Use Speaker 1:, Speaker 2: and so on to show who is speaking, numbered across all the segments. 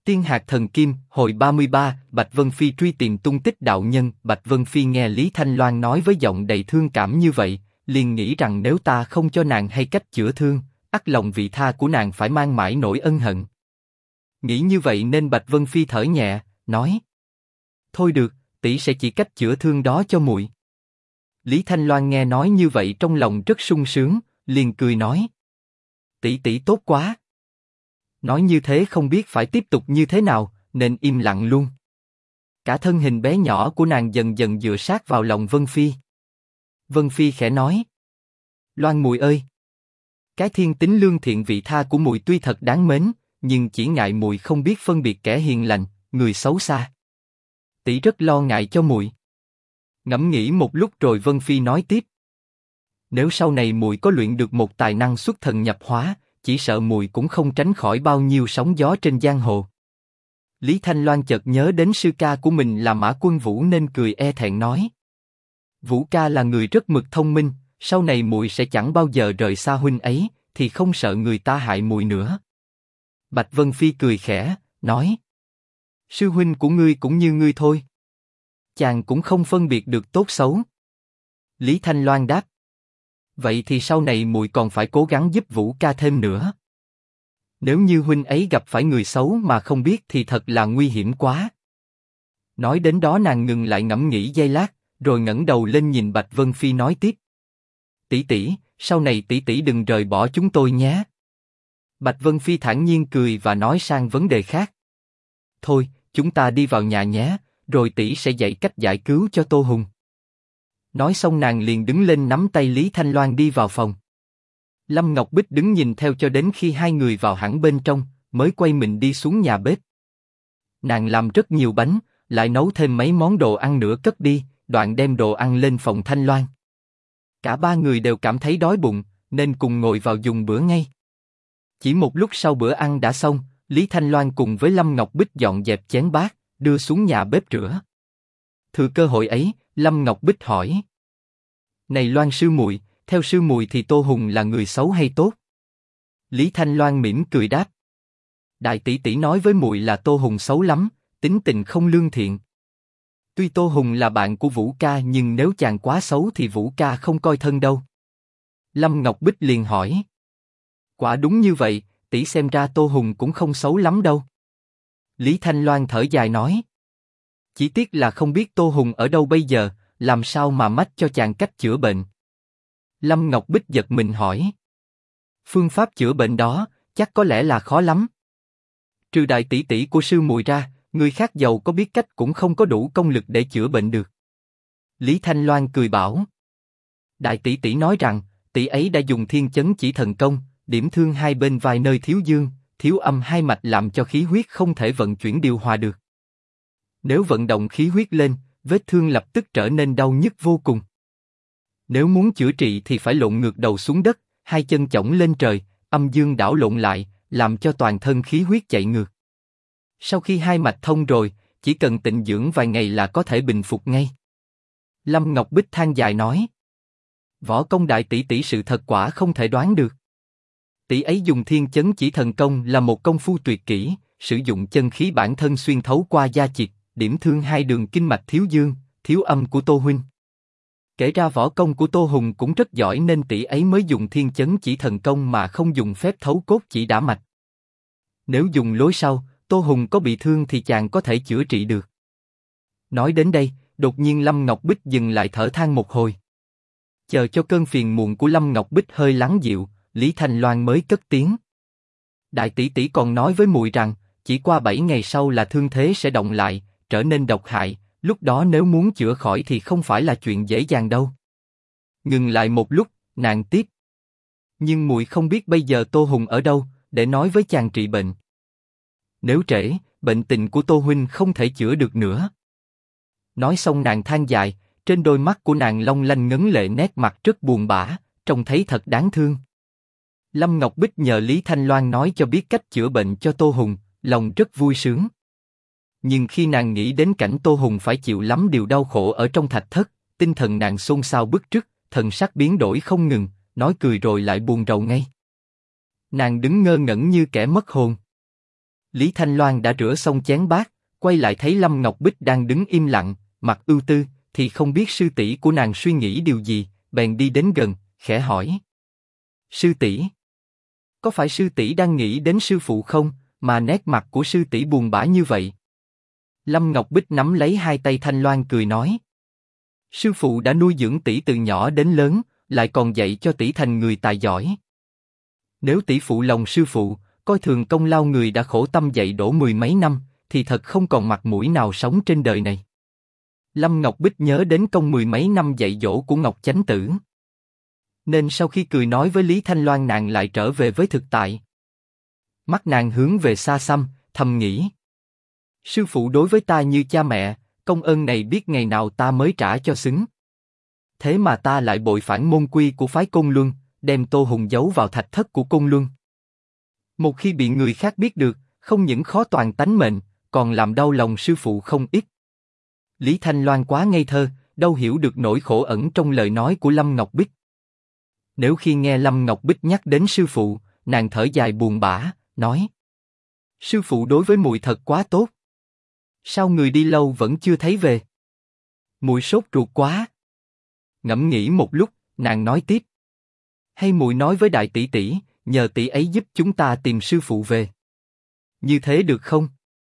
Speaker 1: Tiên hạt thần kim, hồi 33, Bạch Vân Phi truy tìm tung tích đạo nhân. Bạch Vân Phi nghe Lý Thanh Loan nói với giọng đầy thương cảm như vậy, liền nghĩ rằng nếu ta không cho nàng hay cách chữa thương, ắt lòng vị tha của nàng phải mang mãi nỗi ân hận. Nghĩ như vậy nên Bạch Vân Phi thở nhẹ, nói: thôi được, tỷ sẽ chỉ cách chữa thương đó cho muội. Lý Thanh Loan nghe nói như vậy trong lòng rất sung sướng, liền cười nói: tỷ tỷ tốt quá. Nói như thế không biết phải tiếp tục như thế nào, nên im lặng luôn. Cả thân hình bé nhỏ của nàng dần dần dựa sát vào lòng Vân Phi. Vân Phi khẽ nói: Loan muội ơi, cái thiên tính lương thiện vị tha của muội tuy thật đáng mến, nhưng chỉ ngại muội không biết phân biệt kẻ hiền lành, người xấu xa. Tỷ rất lo ngại cho muội. Ngẫm nghĩ một lúc rồi Vân Phi nói tiếp: nếu sau này muội có luyện được một tài năng xuất thần nhập hóa, chỉ sợ muội cũng không tránh khỏi bao nhiêu sóng gió trên giang hồ. Lý Thanh Loan chợt nhớ đến sư ca của mình là Mã Quân Vũ nên cười e thẹn nói: Vũ ca là người rất mực thông minh, sau này muội sẽ chẳng bao giờ rời xa huynh ấy, thì không sợ người ta hại muội nữa. Bạch Vân Phi cười khẽ, nói: sư huynh của ngươi cũng như ngươi thôi. Chàng cũng không phân biệt được tốt xấu. Lý Thanh Loan đáp: vậy thì sau này muội còn phải cố gắng giúp Vũ ca thêm nữa. Nếu như huynh ấy gặp phải người xấu mà không biết thì thật là nguy hiểm quá. Nói đến đó nàng ngừng lại ngẫm nghĩ giây lát, rồi ngẩng đầu lên nhìn Bạch Vân Phi nói tiếp: tỷ tỷ, sau này tỷ tỷ đừng rời bỏ chúng tôi nhé. Bạch Vân Phi thản nhiên cười và nói sang vấn đề khác: thôi, chúng ta đi vào nhà nhé, rồi tỷ sẽ dạy cách giải cứu cho Tô Hùng. Nói xong nàng liền đứng lên nắm tay Lý Thanh Loan đi vào phòng. Lâm Ngọc Bích đứng nhìn theo cho đến khi hai người vào hẳn bên trong, mới quay mình đi xuống nhà bếp. Nàng làm rất nhiều bánh, lại nấu thêm mấy món đồ ăn nữa cất đi, đoạn đem đồ ăn lên phòng Thanh Loan. Cả ba người đều cảm thấy đói bụng, nên cùng ngồi vào dùng bữa ngay. Chỉ một lúc sau bữa ăn đã xong, Lý Thanh Loan cùng với Lâm Ngọc Bích dọn dẹp chén bát, đưa xuống nhà bếp rửa. Thừa cơ hội ấy, Lâm Ngọc Bích hỏi: này Loan sư muội, theo sư muội thì Tô Hùng là người xấu hay tốt? Lý Thanh Loan mỉm cười đáp: đại tỷ tỷ nói với muội là Tô Hùng xấu lắm, tính tình không lương thiện. Tuy Tô Hùng là bạn của Vũ ca nhưng nếu chàng quá xấu thì Vũ ca không coi thân đâu. Lâm Ngọc Bích liền hỏi: quả đúng như vậy, tỷ xem ra Tô Hùng cũng không xấu lắm đâu. Lý Thanh Loan thở dài nói: chỉ tiếc là không biết Tô Hùng ở đâu bây giờ, làm sao mà mách cho chàng cách chữa bệnh. Lâm Ngọc Bích giật mình hỏi: phương pháp chữa bệnh đó, chắc có lẽ là khó lắm. Trừ đại tỷ tỷ của sư muội ra, người khác giàu có biết cách cũng không có đủ công lực để chữa bệnh được. Lý Thanh Loan cười bảo: đại tỷ tỷ nói rằng, tỷ ấy đã dùng thiên chấn chỉ thần công, điểm thương hai bên vai nơi thiếu dương, thiếu âm hai mạch làm cho khí huyết không thể vận chuyển điều hòa được. Nếu vận động khí huyết lên, vết thương lập tức trở nên đau nhức vô cùng. Nếu muốn chữa trị thì phải lộn ngược đầu xuống đất, hai chân chổng lên trời, âm dương đảo lộn lại, làm cho toàn thân khí huyết chạy ngược. Sau khi hai mạch thông rồi, chỉ cần tịnh dưỡng vài ngày là có thể bình phục ngay. Lâm Ngọc Bích than dài nói: võ công đại tỷ tỷ sự thật quả không thể đoán được. Tỷ ấy dùng thiên chấn chỉ thần công là một công phu tuyệt kỹ, sử dụng chân khí bản thân xuyên thấu qua da thịt, điểm thương hai đường kinh mạch thiếu dương, thiếu âm của Tô huynh. Kể ra võ công của Tô Hùng cũng rất giỏi nên tỷ ấy mới dùng thiên chấn chỉ thần công mà không dùng phép thấu cốt chỉ đả mạch. Nếu dùng lối sau, Tô Hùng có bị thương thì chàng có thể chữa trị được. Nói đến đây, đột nhiên Lâm Ngọc Bích dừng lại thở than một hồi. Chờ cho cơn phiền muộn của Lâm Ngọc Bích hơi lắng dịu, Lý Thanh Loan mới cất tiếng: đại tỷ tỷ còn nói với muội rằng, chỉ qua 7 ngày sau là thương thế sẽ động lại, trở nên độc hại. Lúc đó nếu muốn chữa khỏi thì không phải là chuyện dễ dàng đâu. Ngừng lại một lúc, nàng tiếp: nhưng muội không biết bây giờ Tô Hùng ở đâu, để nói với chàng trị bệnh. Nếu trễ, bệnh tình của Tô huynh không thể chữa được nữa. Nói xong nàng than dài, trên đôi mắt của nàng long lanh ngấn lệ, nét mặt rất buồn bã, trông thấy thật đáng thương. Lâm Ngọc Bích nhờ Lý Thanh Loan nói cho biết cách chữa bệnh cho Tô Hùng, lòng rất vui sướng. Nhưng khi nàng nghĩ đến cảnh Tô Hùng phải chịu lắm điều đau khổ ở trong thạch thất, tinh thần nàng xôn xao bứt rứt, thần sắc biến đổi không ngừng, nói cười rồi lại buồn rầu ngay. Nàng đứng ngơ ngẩn như kẻ mất hồn. Lý Thanh Loan đã rửa xong chén bát, quay lại thấy Lâm Ngọc Bích đang đứng im lặng, mặt ưu tư, thì không biết sư tỷ của nàng suy nghĩ điều gì, bèn đi đến gần, khẽ hỏi. Sư tỷ, có phải sư tỷ đang nghĩ đến sư phụ không, mà nét mặt của sư tỷ buồn bã như vậy? Lâm Ngọc Bích nắm lấy hai tay Thanh Loan cười nói. Sư phụ đã nuôi dưỡng tỷ từ nhỏ đến lớn, lại còn dạy cho tỷ thành người tài giỏi. Nếu tỷ phụ lòng sư phụ, coi thường công lao người đã khổ tâm dạy dỗ mười mấy năm, thì thật không còn mặt mũi nào sống trên đời này. Lâm Ngọc Bích nhớ đến công mười mấy năm dạy dỗ của Ngọc Chánh Tử, nên sau khi cười nói với Lý Thanh Loan, nàng lại trở về với thực tại. Mắt nàng hướng về xa xăm, thầm nghĩ. Sư phụ đối với ta như cha mẹ, công ơn này biết ngày nào ta mới trả cho xứng. Thế mà ta lại bội phản môn quy của phái Côn Luân, đem Tô Hùng giấu vào thạch thất của Côn Luân. Một khi bị người khác biết được, không những khó toàn tánh mệnh, còn làm đau lòng sư phụ không ít. Lý Thanh Loan quá ngây thơ, đâu hiểu được nỗi khổ ẩn trong lời nói của Lâm Ngọc Bích. Nếu khi nghe Lâm Ngọc Bích nhắc đến sư phụ, nàng thở dài buồn bã, nói: sư phụ đối với muội thật quá tốt. Sao người đi lâu vẫn chưa thấy về? Muội sốt ruột quá. Ngẫm nghĩ một lúc, nàng nói tiếp: hay muội nói với đại tỷ tỷ, nhờ tỷ ấy giúp chúng ta tìm sư phụ về. Như thế được không?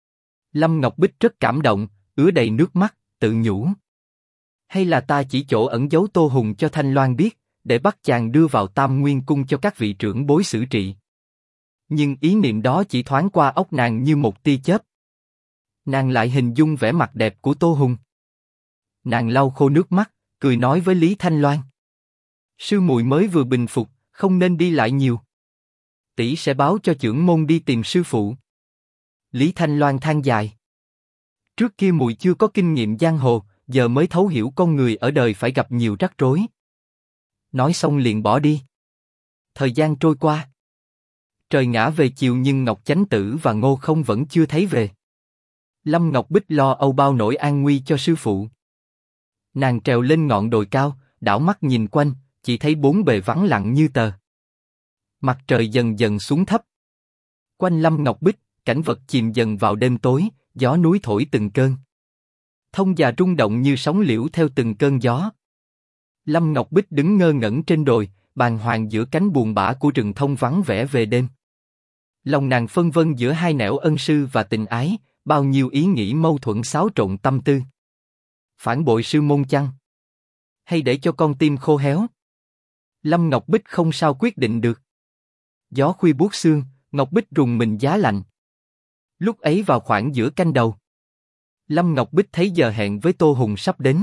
Speaker 1: Lâm Ngọc Bích rất cảm động, ứa đầy nước mắt, tự nhủ. Hay là ta chỉ chỗ ẩn giấu Tô Hùng cho Thanh Loan biết, để bắt chàng đưa vào Tam Nguyên Cung cho các vị trưởng bối xử trị. Nhưng ý niệm đó chỉ thoáng qua óc nàng như một tia chớp. Nàng lại hình dung vẻ mặt đẹp của Tô Hùng. Nàng lau khô nước mắt, cười nói với Lý Thanh Loan: sư muội mới vừa bình phục, không nên đi lại nhiều. Tỷ sẽ báo cho trưởng môn đi tìm sư phụ. Lý Thanh Loan than dài: trước kia muội chưa có kinh nghiệm giang hồ, giờ mới thấu hiểu con người ở đời phải gặp nhiều rắc rối. Nói xong liền bỏ đi. Thời gian trôi qua. Trời ngã về chiều nhưng Ngọc Chánh Tử và Ngô Không vẫn chưa thấy về. Lâm Ngọc Bích lo âu bao nỗi an nguy cho sư phụ. Nàng trèo lên ngọn đồi cao, đảo mắt nhìn quanh, chỉ thấy bốn bề vắng lặng như tờ. Mặt trời dần dần xuống thấp. Quanh Lâm Ngọc Bích, cảnh vật chìm dần vào đêm tối, gió núi thổi từng cơn. Thông già rung động như sóng liễu theo từng cơn gió. Lâm Ngọc Bích đứng ngơ ngẩn trên đồi, bàng hoàng giữa cánh buồn bã của rừng thông vắng vẻ về đêm. Lòng nàng phân vân giữa hai nẻo ân sư và tình ái, bao nhiêu ý nghĩ mâu thuẫn xáo trộn tâm tư. Phản bội sư môn chăng? Hay để cho con tim khô héo? Lâm Ngọc Bích không sao quyết định được. Gió khuya buốt xương, Ngọc Bích rùng mình giá lạnh. Lúc ấy vào khoảng giữa canh đầu, Lâm Ngọc Bích thấy giờ hẹn với Tô Hùng sắp đến.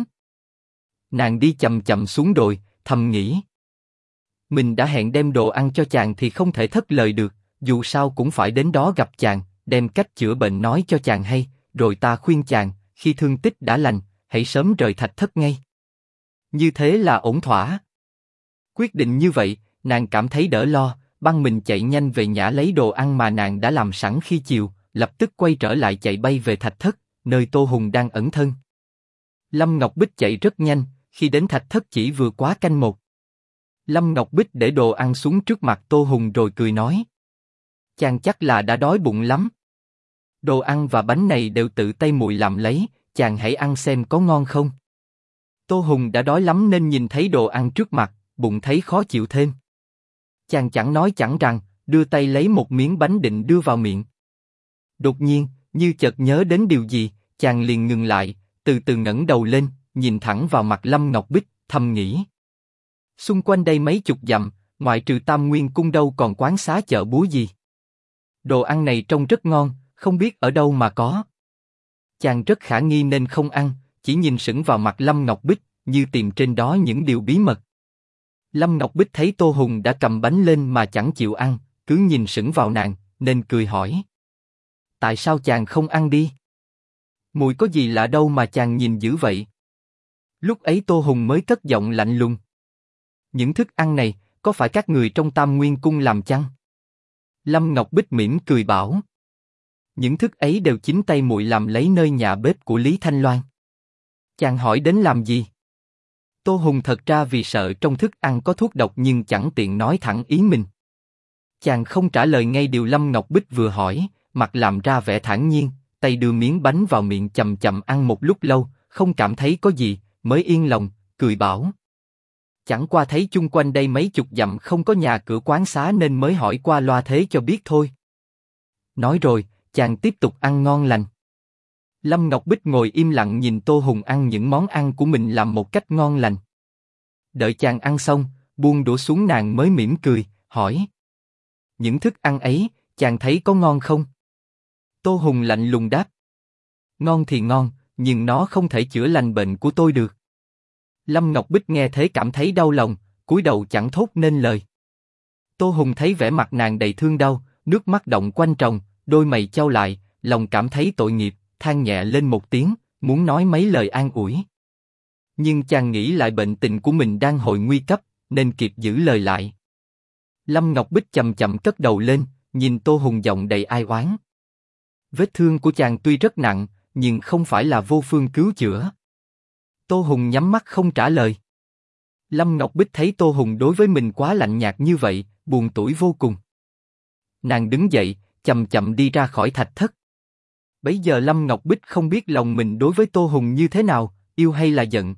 Speaker 1: Nàng đi chậm chậm xuống đồi, thầm nghĩ. Mình đã hẹn đem đồ ăn cho chàng thì không thể thất lời được, dù sao cũng phải đến đó gặp chàng, đem cách chữa bệnh nói cho chàng hay, rồi ta khuyên chàng, khi thương tích đã lành, hãy sớm rời thạch thất ngay. Như thế là ổn thỏa. Quyết định như vậy, nàng cảm thấy đỡ lo, băng mình chạy nhanh về nhã lấy đồ ăn mà nàng đã làm sẵn khi chiều, lập tức quay trở lại chạy bay về thạch thất, nơi Tô Hùng đang ẩn thân. Lâm Ngọc Bích chạy rất nhanh, khi đến thạch thất chỉ vừa quá canh một. Lâm Ngọc Bích để đồ ăn xuống trước mặt Tô Hùng rồi cười nói: chàng chắc là đã đói bụng lắm. Đồ ăn và bánh này đều tự tay muội làm lấy, chàng hãy ăn xem có ngon không. Tô Hùng đã đói lắm nên nhìn thấy đồ ăn trước mặt, bụng thấy khó chịu thêm. Chàng chẳng nói chẳng rằng, đưa tay lấy một miếng bánh định đưa vào miệng. Đột nhiên, như chợt nhớ đến điều gì, chàng liền ngừng lại, từ từ ngẩng đầu lên, nhìn thẳng vào mặt Lâm Ngọc Bích, thầm nghĩ. Xung quanh đây mấy chục dặm, ngoại trừ Tam Nguyên Cung đâu còn quán xá chợ búa gì. Đồ ăn này trông rất ngon, không biết ở đâu mà có. Chàng rất khả nghi nên không ăn, chỉ nhìn sững vào mặt Lâm Ngọc Bích, như tìm trên đó những điều bí mật. Lâm Ngọc Bích thấy Tô Hùng đã cầm bánh lên mà chẳng chịu ăn, cứ nhìn sững vào nàng, nên cười hỏi. Tại sao chàng không ăn đi? Mùi có gì lạ đâu mà chàng nhìn dữ vậy? Lúc ấy Tô Hùng mới cất giọng lạnh lùng. Những thức ăn này, có phải các người trong Tam Nguyên Cung làm chăng? Lâm Ngọc Bích mỉm cười bảo. Những thức ấy đều chính tay muội làm lấy nơi nhà bếp của Lý Thanh Loan. Chàng hỏi đến làm gì? Tô Hùng thật ra vì sợ trong thức ăn có thuốc độc nhưng chẳng tiện nói thẳng ý mình. Chàng không trả lời ngay điều Lâm Ngọc Bích vừa hỏi, mặt làm ra vẻ thản nhiên, tay đưa miếng bánh vào miệng chậm chậm ăn một lúc lâu, không cảm thấy có gì, mới yên lòng, cười bảo. Chẳng qua thấy chung quanh đây mấy chục dặm không có nhà cửa quán xá nên mới hỏi qua loa thế cho biết thôi. Nói rồi, chàng tiếp tục ăn ngon lành. Lâm Ngọc Bích ngồi im lặng nhìn Tô Hùng ăn những món ăn của mình làm một cách ngon lành. Đợi chàng ăn xong, buông đũa xuống nàng mới mỉm cười, hỏi. Những thức ăn ấy, chàng thấy có ngon không? Tô Hùng lạnh lùng đáp. Ngon thì ngon, nhưng nó không thể chữa lành bệnh của tôi được. Lâm Ngọc Bích nghe thế cảm thấy đau lòng, cúi đầu chẳng thốt nên lời. Tô Hùng thấy vẻ mặt nàng đầy thương đau, nước mắt đọng quanh tròng, đôi mày chau lại, lòng cảm thấy tội nghiệp, than nhẹ lên một tiếng, muốn nói mấy lời an ủi. Nhưng chàng nghĩ lại bệnh tình của mình đang hồi nguy cấp, nên kịp giữ lời lại. Lâm Ngọc Bích chậm chậm cất đầu lên, nhìn Tô Hùng giọng đầy ai oán. Vết thương của chàng tuy rất nặng, nhưng không phải là vô phương cứu chữa. Tô Hùng nhắm mắt không trả lời. Lâm Ngọc Bích thấy Tô Hùng đối với mình quá lạnh nhạt như vậy, buồn tủi vô cùng. Nàng đứng dậy, chậm chậm đi ra khỏi thạch thất. Bấy giờ Lâm Ngọc Bích không biết lòng mình đối với Tô Hùng như thế nào, yêu hay là giận.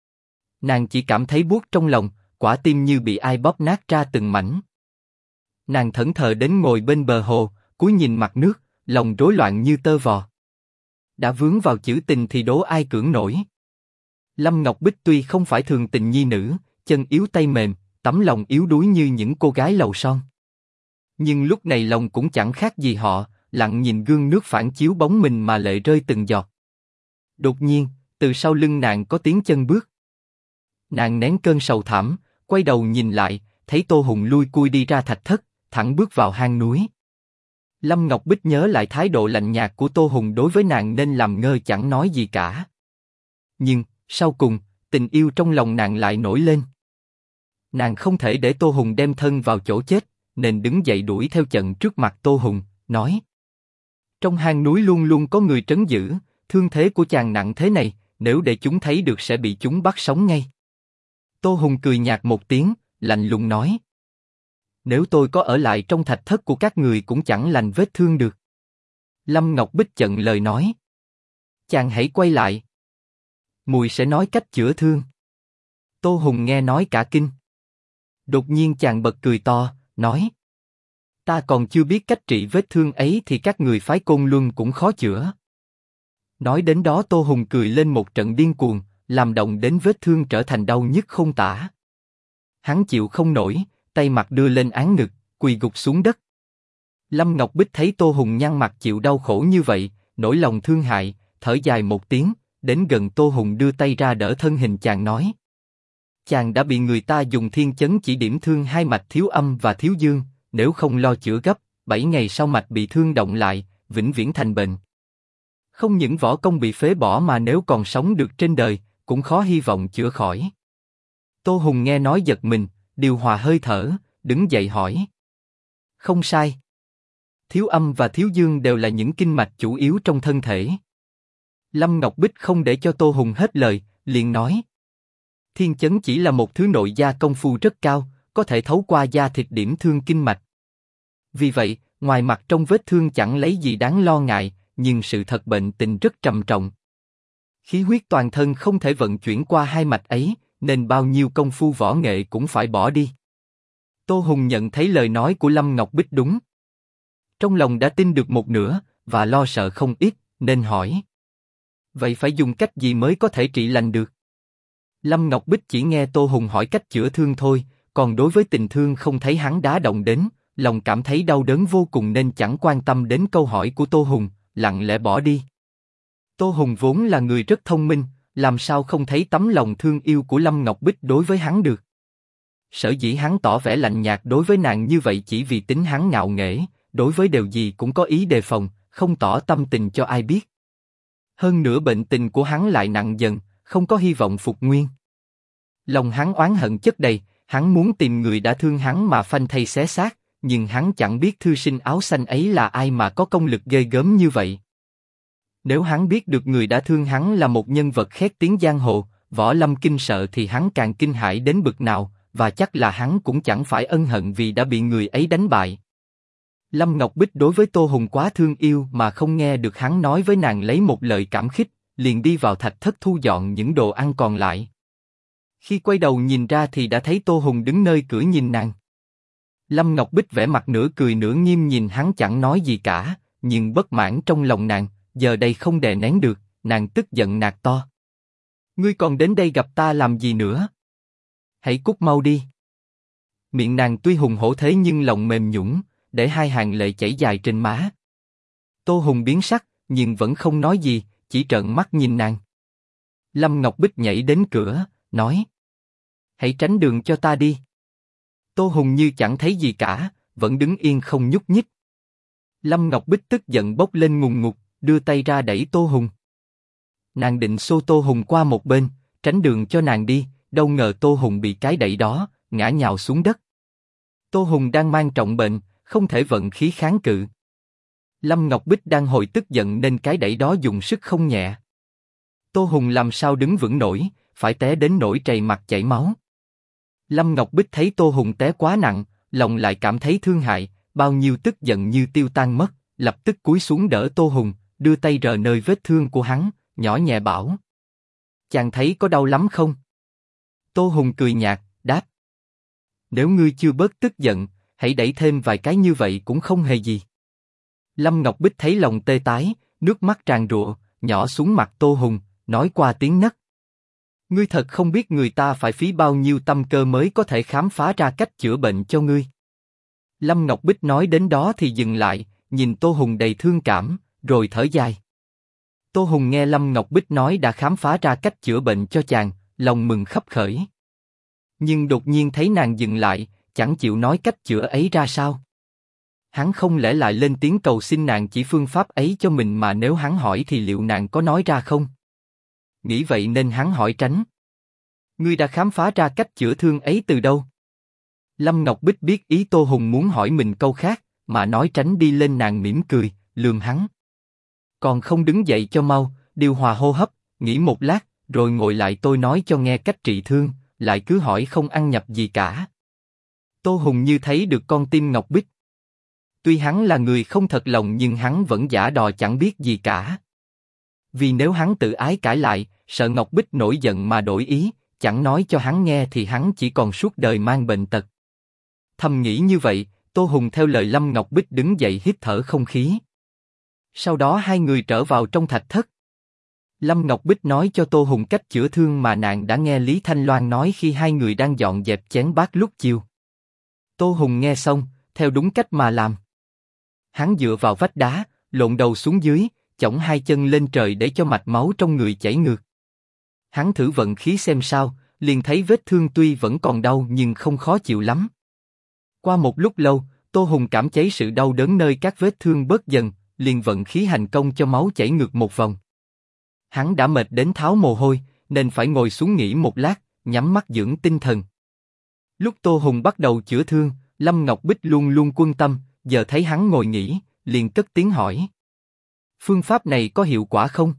Speaker 1: Nàng chỉ cảm thấy buốt trong lòng, quả tim như bị ai bóp nát ra từng mảnh. Nàng thẫn thờ đến ngồi bên bờ hồ, cúi nhìn mặt nước, lòng rối loạn như tơ vò. Đã vướng vào chữ tình thì đố ai cưỡng nổi. Lâm Ngọc Bích tuy không phải thường tình nhi nữ, chân yếu tay mềm, tấm lòng yếu đuối như những cô gái lầu son. Nhưng lúc này lòng cũng chẳng khác gì họ, lặng nhìn gương nước phản chiếu bóng mình mà lệ rơi từng giọt. Đột nhiên, từ sau lưng nàng có tiếng chân bước. Nàng nén cơn sầu thảm, quay đầu nhìn lại, thấy Tô Hùng lui cui đi ra thạch thất, thẳng bước vào hang núi. Lâm Ngọc Bích nhớ lại thái độ lạnh nhạt của Tô Hùng đối với nàng nên làm ngơ chẳng nói gì cả. Nhưng, sau cùng, tình yêu trong lòng nàng lại nổi lên. Nàng không thể để Tô Hùng đem thân vào chỗ chết, nên đứng dậy đuổi theo chận trước mặt Tô Hùng, nói. Trong hang núi luôn luôn có người trấn giữ, thương thế của chàng nặng thế này, nếu để chúng thấy được sẽ bị chúng bắt sống ngay. Tô Hùng cười nhạt một tiếng, lạnh lùng nói. Nếu tôi có ở lại trong thạch thất của các người cũng chẳng lành vết thương được. Lâm Ngọc Bích chận lời nói. Chàng hãy quay lại. Mùi sẽ nói cách chữa thương. Tô Hùng nghe nói cả kinh. Đột nhiên chàng bật cười to, nói. Ta còn chưa biết cách trị vết thương ấy thì các người phái Côn Luân cũng khó chữa. Nói đến đó Tô Hùng cười lên một trận điên cuồng, làm động đến vết thương trở thành đau nhức không tả. Hắn chịu không nổi, tay mặt đưa lên án ngực, quỳ gục xuống đất. Lâm Ngọc Bích thấy Tô Hùng nhăn mặt chịu đau khổ như vậy, nỗi lòng thương hại, thở dài một tiếng, đến gần Tô Hùng đưa tay ra đỡ thân hình chàng nói. Chàng đã bị người ta dùng thiên chấn chỉ điểm thương hai mạch thiếu âm và thiếu dương, nếu không lo chữa gấp, 7 ngày sau mạch bị thương động lại, vĩnh viễn thành bệnh. Không những võ công bị phế bỏ mà nếu còn sống được trên đời, cũng khó hy vọng chữa khỏi. Tô Hùng nghe nói giật mình, điều hòa hơi thở, đứng dậy hỏi. Không sai. Thiếu âm và thiếu dương đều là những kinh mạch chủ yếu trong thân thể. Lâm Ngọc Bích không để cho Tô Hùng hết lời, liền nói. Thiên chấn chỉ là một thứ nội gia công phu rất cao, có thể thấu qua da thịt điểm thương kinh mạch. Vì vậy, ngoài mặt trong vết thương chẳng lấy gì đáng lo ngại, nhưng sự thật bệnh tình rất trầm trọng. Khí huyết toàn thân không thể vận chuyển qua hai mạch ấy, nên bao nhiêu công phu võ nghệ cũng phải bỏ đi. Tô Hùng nhận thấy lời nói của Lâm Ngọc Bích đúng. Trong lòng đã tin được một nửa, và lo sợ không ít, nên hỏi. Vậy phải dùng cách gì mới có thể trị lành được? Lâm Ngọc Bích chỉ nghe Tô Hùng hỏi cách chữa thương thôi, còn đối với tình thương không thấy hắn đá động đến, lòng cảm thấy đau đớn vô cùng nên chẳng quan tâm đến câu hỏi của Tô Hùng, lặng lẽ bỏ đi. Tô Hùng vốn là người rất thông minh, làm sao không thấy tấm lòng thương yêu của Lâm Ngọc Bích đối với hắn được. Sở dĩ hắn tỏ vẻ lạnh nhạt đối với nàng như vậy chỉ vì tính hắn ngạo nghễ, đối với điều gì cũng có ý đề phòng, không tỏ tâm tình cho ai biết. Hơn nữa bệnh tình của hắn lại nặng dần, không có hy vọng phục nguyên. Lòng hắn oán hận chất đầy, hắn muốn tìm người đã thương hắn mà phanh thây xé xác, nhưng hắn chẳng biết thư sinh áo xanh ấy là ai mà có công lực ghê gớm như vậy. Nếu hắn biết được người đã thương hắn là một nhân vật khét tiếng giang hồ, võ lâm kinh sợ thì hắn càng kinh hãi đến bực nào, và chắc là hắn cũng chẳng phải ân hận vì đã bị người ấy đánh bại. Lâm Ngọc Bích đối với Tô Hùng quá thương yêu mà không nghe được hắn nói với nàng lấy một lời cảm khích, liền đi vào thạch thất thu dọn những đồ ăn còn lại. Khi quay đầu nhìn ra thì đã thấy Tô Hùng đứng nơi cửa nhìn nàng. Lâm Ngọc Bích vẻ mặt nửa cười nửa nghiêm nhìn hắn chẳng nói gì cả, nhưng bất mãn trong lòng nàng, giờ đây không đè nén được, nàng tức giận nạt to. Ngươi còn đến đây gặp ta làm gì nữa? Hãy cút mau đi. Miệng nàng tuy hùng hổ thế nhưng lòng mềm nhũn, để hai hàng lệ chảy dài trên má. Tô Hùng biến sắc, nhưng vẫn không nói gì, chỉ trợn mắt nhìn nàng. Lâm Ngọc Bích nhảy đến cửa, nói: Hãy tránh đường cho ta đi. Tô Hùng như chẳng thấy gì cả, vẫn đứng yên không nhúc nhích. Lâm Ngọc Bích tức giận bốc lên ngùn ngụt, đưa tay ra đẩy Tô Hùng. Nàng định xô Tô Hùng qua một bên, tránh đường cho nàng đi, đâu ngờ Tô Hùng bị cái đẩy đó, ngã nhào xuống đất. Tô Hùng đang mang trọng bệnh, không thể vận khí kháng cự. Lâm Ngọc Bích đang hồi tức giận nên cái đẩy đó dùng sức không nhẹ. Tô Hùng làm sao đứng vững nổi, phải té đến nỗi trầy mặt chảy máu. Lâm Ngọc Bích thấy Tô Hùng té quá nặng, lòng lại cảm thấy thương hại, bao nhiêu tức giận như tiêu tan mất, lập tức cúi xuống đỡ Tô Hùng, đưa tay rờ nơi vết thương của hắn, nhỏ nhẹ bảo: Chàng thấy có đau lắm không? Tô Hùng cười nhạt, đáp: Nếu ngươi chưa bớt tức giận, hãy đẩy thêm vài cái như vậy cũng không hề gì. Lâm Ngọc Bích thấy lòng tê tái, nước mắt tràn rụa, nhỏ xuống mặt Tô Hùng, nói qua tiếng nấc: Ngươi thật không biết người ta phải phí bao nhiêu tâm cơ mới có thể khám phá ra cách chữa bệnh cho ngươi. Lâm Ngọc Bích nói đến đó thì dừng lại, nhìn Tô Hùng đầy thương cảm, rồi thở dài. Tô Hùng nghe Lâm Ngọc Bích nói đã khám phá ra cách chữa bệnh cho chàng, lòng mừng khấp khởi. Nhưng đột nhiên thấy nàng dừng lại, chẳng chịu nói cách chữa ấy ra sao. Hắn không lẽ lại lên tiếng cầu xin nàng chỉ phương pháp ấy cho mình, mà nếu hắn hỏi thì liệu nàng có nói ra không? Nghĩ vậy nên hắn hỏi tránh: Ngươi đã khám phá ra cách chữa thương ấy từ đâu? Lâm Ngọc Bích biết ý Tô Hùng muốn hỏi mình câu khác, mà nói tránh đi lên, nàng mỉm cười, lườm hắn. Còn không đứng dậy cho mau, điều hòa hô hấp, nghỉ một lát, rồi ngồi lại tôi nói cho nghe cách trị thương, lại cứ hỏi không ăn nhập gì cả. Tô Hùng như thấy được con tim Ngọc Bích. Tuy hắn là người không thật lòng nhưng hắn vẫn giả đò chẳng biết gì cả. Vì nếu hắn tự ái cãi lại, sợ Ngọc Bích nổi giận mà đổi ý, chẳng nói cho hắn nghe thì hắn chỉ còn suốt đời mang bệnh tật. Thầm nghĩ như vậy, Tô Hùng theo lời Lâm Ngọc Bích đứng dậy hít thở không khí. Sau đó hai người trở vào trong thạch thất. Lâm Ngọc Bích nói cho Tô Hùng cách chữa thương mà nàng đã nghe Lý Thanh Loan nói khi hai người đang dọn dẹp chén bát lúc chiều. Tô Hùng nghe xong, theo đúng cách mà làm. Hắn dựa vào vách đá, lộn đầu xuống dưới, chổng hai chân lên trời để cho mạch máu trong người chảy ngược. Hắn thử vận khí xem sao, liền thấy vết thương tuy vẫn còn đau nhưng không khó chịu lắm. Qua một lúc lâu, Tô Hùng cảm thấy sự đau đớn nơi các vết thương bớt dần, liền vận khí hành công cho máu chảy ngược một vòng. Hắn đã mệt đến tháo mồ hôi, nên phải ngồi xuống nghỉ một lát, nhắm mắt dưỡng tinh thần. Lúc Tô Hùng bắt đầu chữa thương, Lâm Ngọc Bích luôn luôn quân tâm, giờ thấy hắn ngồi nghỉ, liền cất tiếng hỏi: Phương pháp này có hiệu quả không?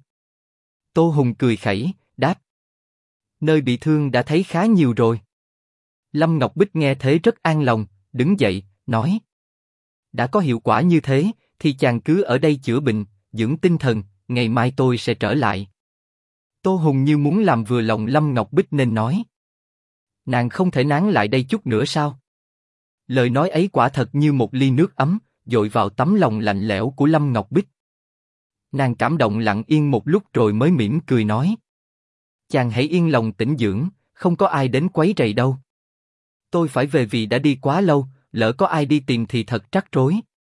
Speaker 1: Tô Hùng cười khẩy, đáp: Nơi bị thương đã thấy khá nhiều rồi. Lâm Ngọc Bích nghe thế rất an lòng, đứng dậy, nói: Đã có hiệu quả như thế, thì chàng cứ ở đây chữa bệnh, dưỡng tinh thần, ngày mai tôi sẽ trở lại. Tô Hùng như muốn làm vừa lòng Lâm Ngọc Bích nên nói: Nàng không thể nán lại đây chút nữa sao? Lời nói ấy quả thật như một ly nước ấm, dội vào tấm lòng lạnh lẽo của Lâm Ngọc Bích. Nàng cảm động lặng yên một lúc rồi mới mỉm cười nói: Chàng hãy yên lòng tĩnh dưỡng, không có ai đến quấy rầy đâu. Tôi phải về vì đã đi quá lâu, lỡ có ai đi tìm thì thật trắc rối.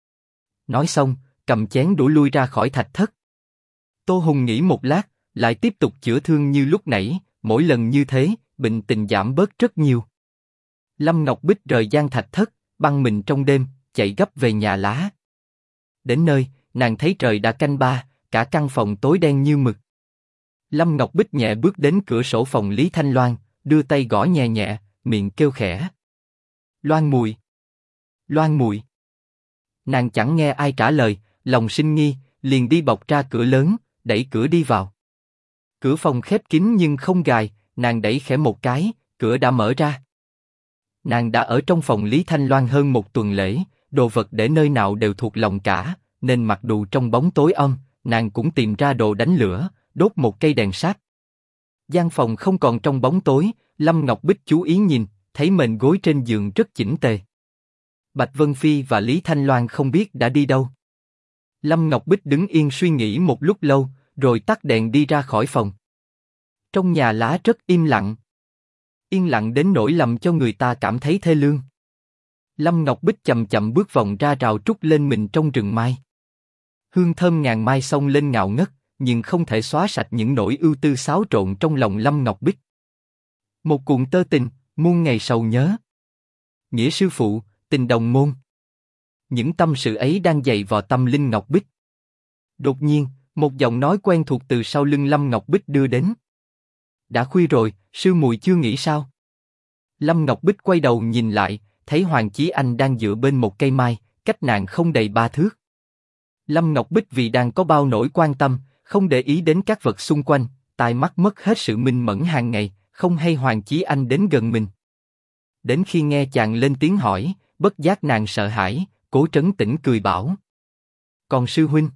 Speaker 1: Nói xong, cầm chén đũa lui ra khỏi thạch thất. Tô Hùng nghĩ một lát, lại tiếp tục chữa thương như lúc nãy, mỗi lần như thế, bệnh tình giảm bớt rất nhiều. Lâm Ngọc Bích rời gian thạch thất, băng mình trong đêm, chạy gấp về nhà lá. Đến nơi, nàng thấy trời đã canh ba, cả căn phòng tối đen như mực. Lâm Ngọc Bích nhẹ bước đến cửa sổ phòng Lý Thanh Loan, đưa tay gõ nhẹ nhẹ, miệng kêu khẽ: Loan mùi, Loan mùi. Nàng chẳng nghe ai trả lời, lòng sinh nghi, liền đi bọc ra cửa lớn, đẩy cửa đi vào. Cửa phòng khép kín nhưng không gài, nàng đẩy khẽ một cái, cửa đã mở ra. Nàng đã ở trong phòng Lý Thanh Loan hơn một tuần lễ, đồ vật để nơi nào đều thuộc lòng cả, nên mặc dù trong bóng tối âm, nàng cũng tìm ra đồ đánh lửa, đốt một cây đèn sáp. Gian phòng không còn trong bóng tối, Lâm Ngọc Bích chú ý nhìn, thấy mền gối trên giường rất chỉnh tề. Bạch Vân Phi và Lý Thanh Loan không biết đã đi đâu. Lâm Ngọc Bích đứng yên suy nghĩ một lúc lâu, rồi tắt đèn đi ra khỏi phòng. Trong nhà lá rất im lặng. Yên lặng đến nỗi làm cho người ta cảm thấy thê lương. Lâm Ngọc Bích chậm chậm bước vòng ra rào trúc lên mình trong rừng mai. Hương thơm ngàn mai xông lên ngào ngất, nhưng không thể xóa sạch những nỗi ưu tư xáo trộn trong lòng Lâm Ngọc Bích. Một cuộn tơ tình, muôn ngày sầu nhớ. Nghĩa sư phụ, tình đồng môn. Những tâm sự ấy đang dày vào tâm linh Ngọc Bích. Đột nhiên, một giọng nói quen thuộc từ sau lưng Lâm Ngọc Bích đưa đến. Đã khuya rồi, sư muội chưa nghỉ sao? Lâm Ngọc Bích quay đầu nhìn lại, thấy Hoàng Chí Anh đang dựa bên một cây mai, cách nàng không đầy 3 thước. Lâm Ngọc Bích vì đang có bao nỗi quan tâm, không để ý đến các vật xung quanh, tai mắt mất hết sự minh mẫn hàng ngày, không hay Hoàng Chí Anh đến gần mình. Đến khi nghe chàng lên tiếng hỏi, bất giác nàng sợ hãi, cố trấn tĩnh cười bảo. Còn sư huynh?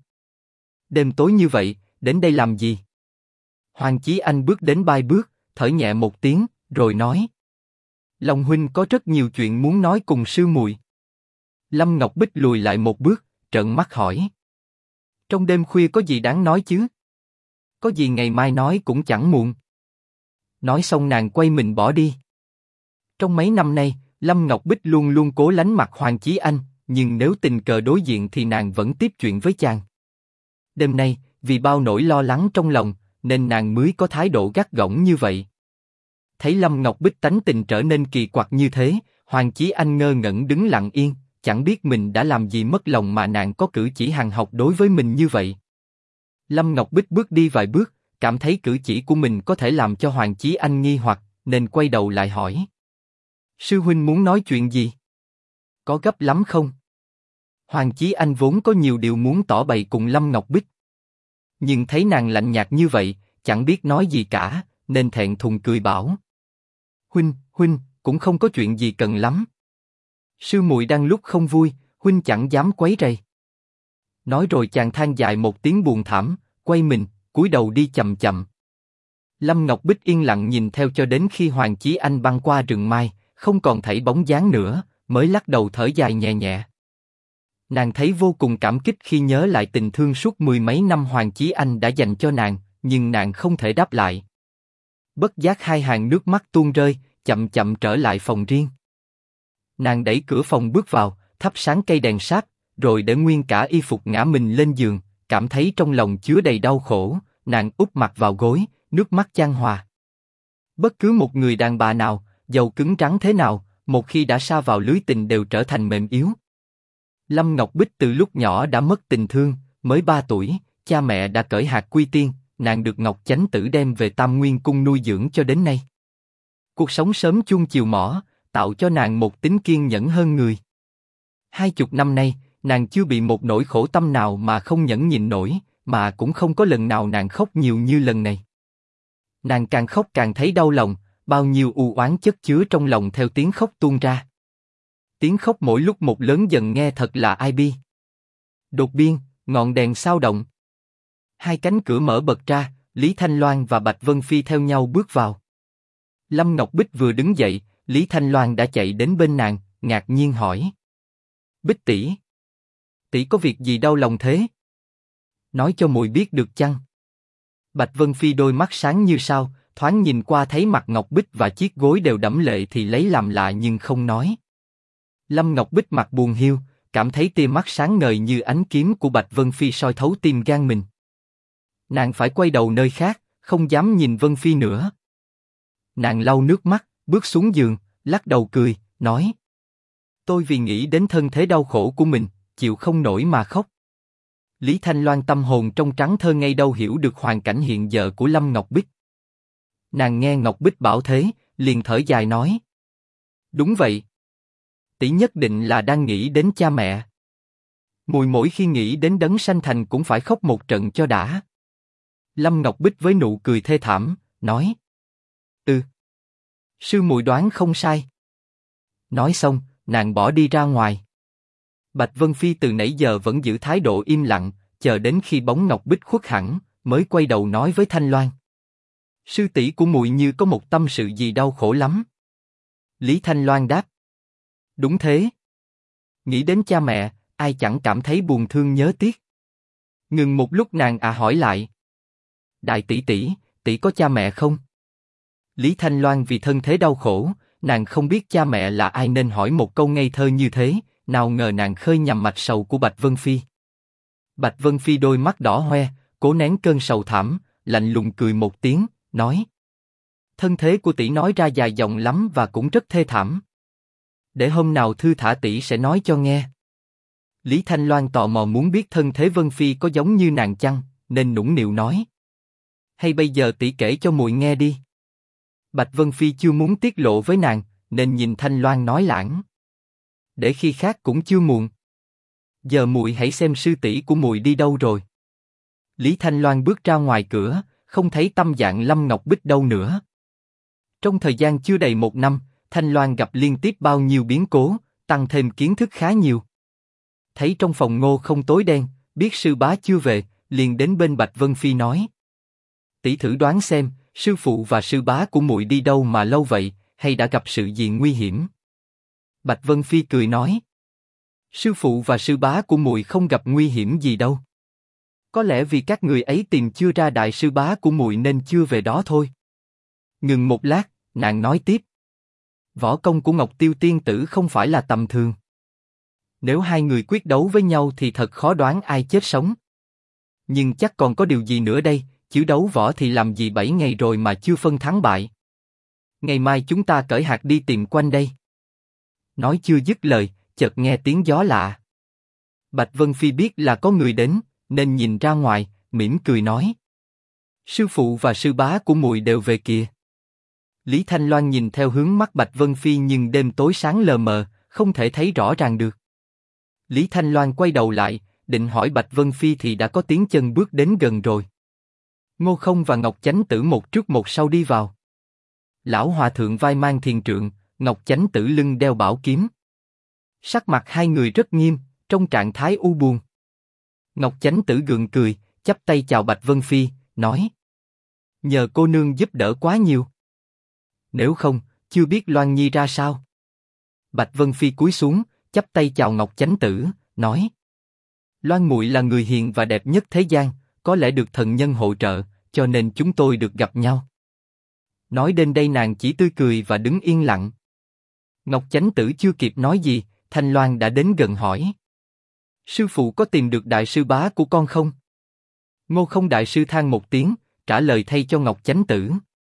Speaker 1: Đêm tối như vậy, đến đây làm gì? Hoàng Chí Anh bước đến 3 bước, thở nhẹ một tiếng, rồi nói. Long huynh có rất nhiều chuyện muốn nói cùng sư muội. Lâm Ngọc Bích lùi lại một bước, trợn mắt hỏi. Trong đêm khuya có gì đáng nói chứ? Có gì ngày mai nói cũng chẳng muộn. Nói xong nàng quay mình bỏ đi. Trong mấy năm nay, Lâm Ngọc Bích luôn luôn cố lánh mặt Hoàng Chí Anh, nhưng nếu tình cờ đối diện thì nàng vẫn tiếp chuyện với chàng. Đêm nay, vì bao nỗi lo lắng trong lòng, nên nàng mới có thái độ gắt gỏng như vậy. Thấy Lâm Ngọc Bích tánh tình trở nên kỳ quặc như thế, Hoàng Chí Anh ngơ ngẩn đứng lặng yên, chẳng biết mình đã làm gì mất lòng mà nàng có cử chỉ hằn học đối với mình như vậy. Lâm Ngọc Bích bước đi vài bước, cảm thấy cử chỉ của mình có thể làm cho Hoàng Chí Anh nghi hoặc, nên quay đầu lại hỏi. Sư huynh muốn nói chuyện gì? Có gấp lắm không? Hoàng Chí Anh vốn có nhiều điều muốn tỏ bày cùng Lâm Ngọc Bích. Nhưng thấy nàng lạnh nhạt như vậy, chẳng biết nói gì cả, nên thẹn thùng cười bảo. Huynh, cũng không có chuyện gì cần lắm. Sư muội đang lúc không vui, huynh chẳng dám quấy rầy. Nói rồi chàng than dài một tiếng buồn thảm, quay mình, cúi đầu đi chậm chậm. Lâm Ngọc Bích yên lặng nhìn theo cho đến khi Hoàng Chí Anh băng qua rừng mai, không còn thấy bóng dáng nữa, mới lắc đầu thở dài nhẹ nhẹ. Nàng thấy vô cùng cảm kích khi nhớ lại tình thương suốt 10 mấy năm Hoàng Chí Anh đã dành cho nàng, nhưng nàng không thể đáp lại. Bất giác 2 hàng nước mắt tuôn rơi, chậm chậm trở lại phòng riêng. Nàng đẩy cửa phòng bước vào, thắp sáng cây đèn sáp, rồi để nguyên cả y phục ngã mình lên giường, cảm thấy trong lòng chứa đầy đau khổ, nàng úp mặt vào gối, nước mắt chan hòa. Bất cứ một người đàn bà nào, dầu cứng rắn thế nào, một khi đã sa vào lưới tình đều trở thành mềm yếu. Lâm Ngọc Bích từ lúc nhỏ đã mất tình thương, mới 3 tuổi, cha mẹ đã cởi hạt quy tiên, nàng được Ngọc Chánh Tử đem về Tam Nguyên Cung nuôi dưỡng cho đến nay. Cuộc sống sớm chuông chiều mỏ, tạo cho nàng một tính kiên nhẫn hơn người. 20 năm nay, nàng chưa bị một nỗi khổ tâm nào mà không nhẫn nhịn nổi, mà cũng không có lần nào nàng khóc nhiều như lần này. Nàng càng khóc càng thấy đau lòng, bao nhiêu u oán chất chứa trong lòng theo tiếng khóc tuôn ra. Tiếng khóc mỗi lúc một lớn dần nghe thật là ai bi. Đột nhiên, ngọn đèn sao động. 2 cánh cửa mở bật ra, Lý Thanh Loan và Bạch Vân Phi theo nhau bước vào. Lâm Ngọc Bích vừa đứng dậy, Lý Thanh Loan đã chạy đến bên nàng, ngạc nhiên hỏi. Bích tỷ, tỷ có việc gì đau lòng thế? Nói cho muội biết được chăng? Bạch Vân Phi đôi mắt sáng như sao, thoáng nhìn qua thấy mặt Ngọc Bích và chiếc gối đều đẫm lệ thì lấy làm lạ nhưng không nói. Lâm Ngọc Bích mặt buồn hiu, cảm thấy tia mắt sáng ngời như ánh kiếm của Bạch Vân Phi soi thấu tim gan mình. Nàng phải quay đầu nơi khác, không dám nhìn Vân Phi nữa. Nàng lau nước mắt, bước xuống giường, lắc đầu cười, nói: Tôi vì nghĩ đến thân thế đau khổ của mình, chịu không nổi mà khóc. Lý Thanh Loan tâm hồn trong trắng thơ ngây đâu hiểu được hoàn cảnh hiện giờ của Lâm Ngọc Bích. Nàng nghe Ngọc Bích bảo thế, liền thở dài nói: Đúng vậy. Tỷ nhất định là đang nghĩ đến cha mẹ. Muội mỗi khi nghĩ đến đấng sanh thành cũng phải khóc một trận cho đã. Lâm Ngọc Bích với nụ cười thê thảm, nói: Sư muội đoán không sai. Nói xong, nàng bỏ đi ra ngoài. Bạch Vân Phi từ nãy giờ vẫn giữ thái độ im lặng, chờ đến khi bóng ngọc bích khuất hẳn, mới quay đầu nói với Thanh Loan. Sư tỷ của muội như có một tâm sự gì đau khổ lắm. Lý Thanh Loan đáp. Đúng thế. Nghĩ đến cha mẹ, ai chẳng cảm thấy buồn thương nhớ tiếc. Ngừng một lúc nàng hỏi lại. Đại tỷ tỷ, tỷ có cha mẹ không? Lý Thanh Loan vì thân thế đau khổ, nàng không biết cha mẹ là ai nên hỏi một câu ngây thơ như thế, nào ngờ nàng khơi nhầm mạch sầu của Bạch Vân Phi. Bạch Vân Phi đôi mắt đỏ hoe, cố nén cơn sầu thảm, lạnh lùng cười một tiếng, nói. Thân thế của tỷ nói ra dài dòng lắm và cũng rất thê thảm. Để hôm nào thư thả tỷ sẽ nói cho nghe. Lý Thanh Loan tò mò muốn biết thân thế Vân Phi có giống như nàng chăng, nên nũng nịu nói. Hay bây giờ tỷ kể cho muội nghe đi. Bạch Vân Phi chưa muốn tiết lộ với nàng, nên nhìn Thanh Loan nói lãng. Để khi khác cũng chưa muộn. Giờ muội hãy xem sư tỷ của muội đi đâu rồi. Lý Thanh Loan bước ra ngoài cửa, không thấy tâm dạng Lâm Ngọc Bích đâu nữa. Trong thời gian chưa đầy một năm, Thanh Loan gặp liên tiếp bao nhiêu biến cố, tăng thêm kiến thức khá nhiều. Thấy trong phòng Ngô không tối đen, biết sư bá chưa về, liền đến bên Bạch Vân Phi nói. Tỷ thử đoán xem, sư phụ và sư bá của muội đi đâu mà lâu vậy, hay đã gặp sự gì nguy hiểm? Bạch Vân Phi cười nói. Sư phụ và sư bá của muội không gặp nguy hiểm gì đâu. Có lẽ vì các người ấy tìm chưa ra đại sư bá của muội nên chưa về đó thôi. Ngừng một lát, nàng nói tiếp. Võ công của Ngọc Tiêu tiên tử không phải là tầm thường. Nếu hai người quyết đấu với nhau thì thật khó đoán ai chết sống. Nhưng chắc còn có điều gì nữa đây, chứ đấu võ thì làm gì 7 ngày rồi mà chưa phân thắng bại. Ngày mai chúng ta cởi hạt đi tìm quanh đây. Nói chưa dứt lời, chợt nghe tiếng gió lạ. Bạch Vân Phi biết là có người đến, nên nhìn ra ngoài, mỉm cười nói. Sư phụ và sư bá của muội đều về kìa. Lý Thanh Loan nhìn theo hướng mắt Bạch Vân Phi nhưng đêm tối sáng lờ mờ, không thể thấy rõ ràng được. Lý Thanh Loan quay đầu lại, định hỏi Bạch Vân Phi thì đã có tiếng chân bước đến gần rồi. Ngô Không và Ngọc Chánh Tử một trước một sau đi vào. Lão hòa thượng vai mang thiền trượng, Ngọc Chánh Tử lưng đeo bảo kiếm. Sắc mặt hai người rất nghiêm, trong trạng thái u buồn. Ngọc Chánh Tử gượng cười, chắp tay chào Bạch Vân Phi, nói: nhờ cô nương giúp đỡ quá nhiều. Nếu không, chưa biết Loan Nhi ra sao. Bạch Vân Phi cúi xuống, chắp tay chào Ngọc Chánh Tử, nói: Loan muội là người hiền và đẹp nhất thế gian, có lẽ được thần nhân hộ trợ, cho nên chúng tôi được gặp nhau. Nói đến đây nàng chỉ tươi cười và đứng yên lặng. Ngọc Chánh Tử chưa kịp nói gì, Thanh Loan đã đến gần hỏi: sư phụ có tìm được đại sư bá của con không? Ngô Không đại sư than một tiếng, trả lời thay cho Ngọc Chánh Tử: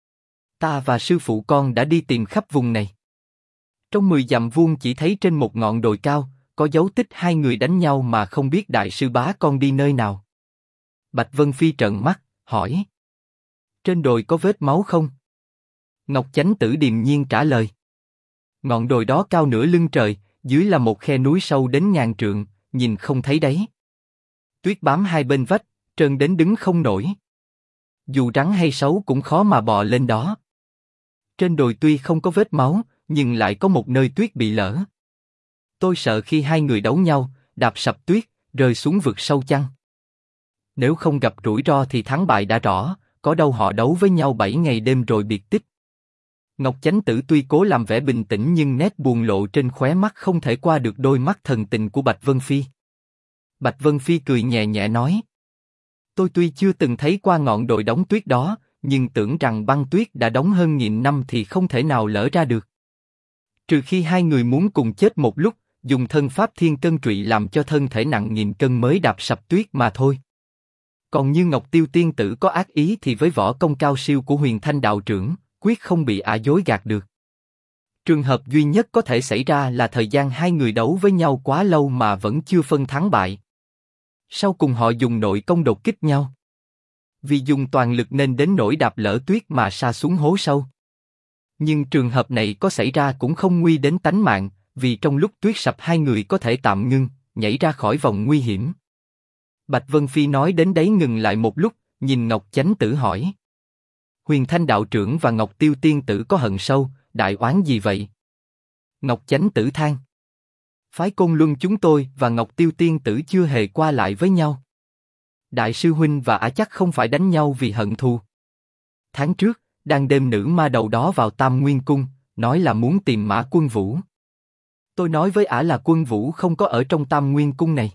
Speaker 1: ta và sư phụ con đã đi tìm khắp vùng này. Trong 10 dặm vuông chỉ thấy trên một ngọn đồi cao, có dấu tích hai người đánh nhau mà không biết đại sư bá con đi nơi nào. Bạch Vân Phi trợn mắt, hỏi: trên đồi có vết máu không? Ngọc Chánh Tử điềm nhiên trả lời: ngọn đồi đó cao nửa lưng trời, dưới là một khe núi sâu đến ngàn trượng, nhìn không thấy đáy. Tuyết bám hai bên vách, trơn đến đứng không nổi. Dù rắn hay sấu cũng khó mà bò lên đó. Trên đồi tuy không có vết máu, nhưng lại có một nơi tuyết bị lở. Tôi sợ khi hai người đấu nhau, đạp sập tuyết, rơi xuống vực sâu chăng? Nếu không gặp rủi ro thì thắng bại đã rõ, có đâu họ đấu với nhau 7 ngày đêm rồi biệt tích. Ngọc Chánh Tử tuy cố làm vẻ bình tĩnh nhưng nét buồn lộ trên khóe mắt không thể qua được đôi mắt thần tình của Bạch Vân Phi. Bạch Vân Phi cười nhẹ nhẹ nói: tôi tuy chưa từng thấy qua ngọn đồi đóng tuyết đó, nhưng tưởng rằng băng tuyết đã đóng hơn 1000 năm thì không thể nào lỡ ra được. Trừ khi hai người muốn cùng chết một lúc, dùng thân pháp thiên cân trụy làm cho thân thể nặng 1000 cân mới đạp sập tuyết mà thôi. Còn như Ngọc Tiêu tiên tử có ác ý thì với võ công cao siêu của Huyền Thanh đạo trưởng, quyết không bị ả dối gạt được. Trường hợp duy nhất có thể xảy ra là thời gian hai người đấu với nhau quá lâu mà vẫn chưa phân thắng bại. Sau cùng họ dùng nội công đột kích nhau. Vì dùng toàn lực nên đến nỗi đạp lỡ tuyết mà sa xuống hố sâu. Nhưng trường hợp này có xảy ra cũng không nguy đến tánh mạng, vì trong lúc tuyết sập hai người có thể tạm ngưng, nhảy ra khỏi vòng nguy hiểm. Bạch Vân Phi nói đến đấy ngừng lại một lúc, nhìn Ngọc Chánh Tử hỏi: Huyền Thanh đạo trưởng và Ngọc Tiêu tiên tử có hận sâu, đại oán gì vậy? Ngọc Chánh Tử than: Phái Côn Luân chúng tôi và Ngọc Tiêu Tiên Tử chưa hề qua lại với nhau. Đại sư huynh và ả chắc không phải đánh nhau vì hận thù. Tháng trước, đang đêm nữ ma đầu đó vào Tam Nguyên Cung, nói là muốn tìm Mã Quân Vũ. Tôi nói với ả là Quân Vũ không có ở trong Tam Nguyên Cung này.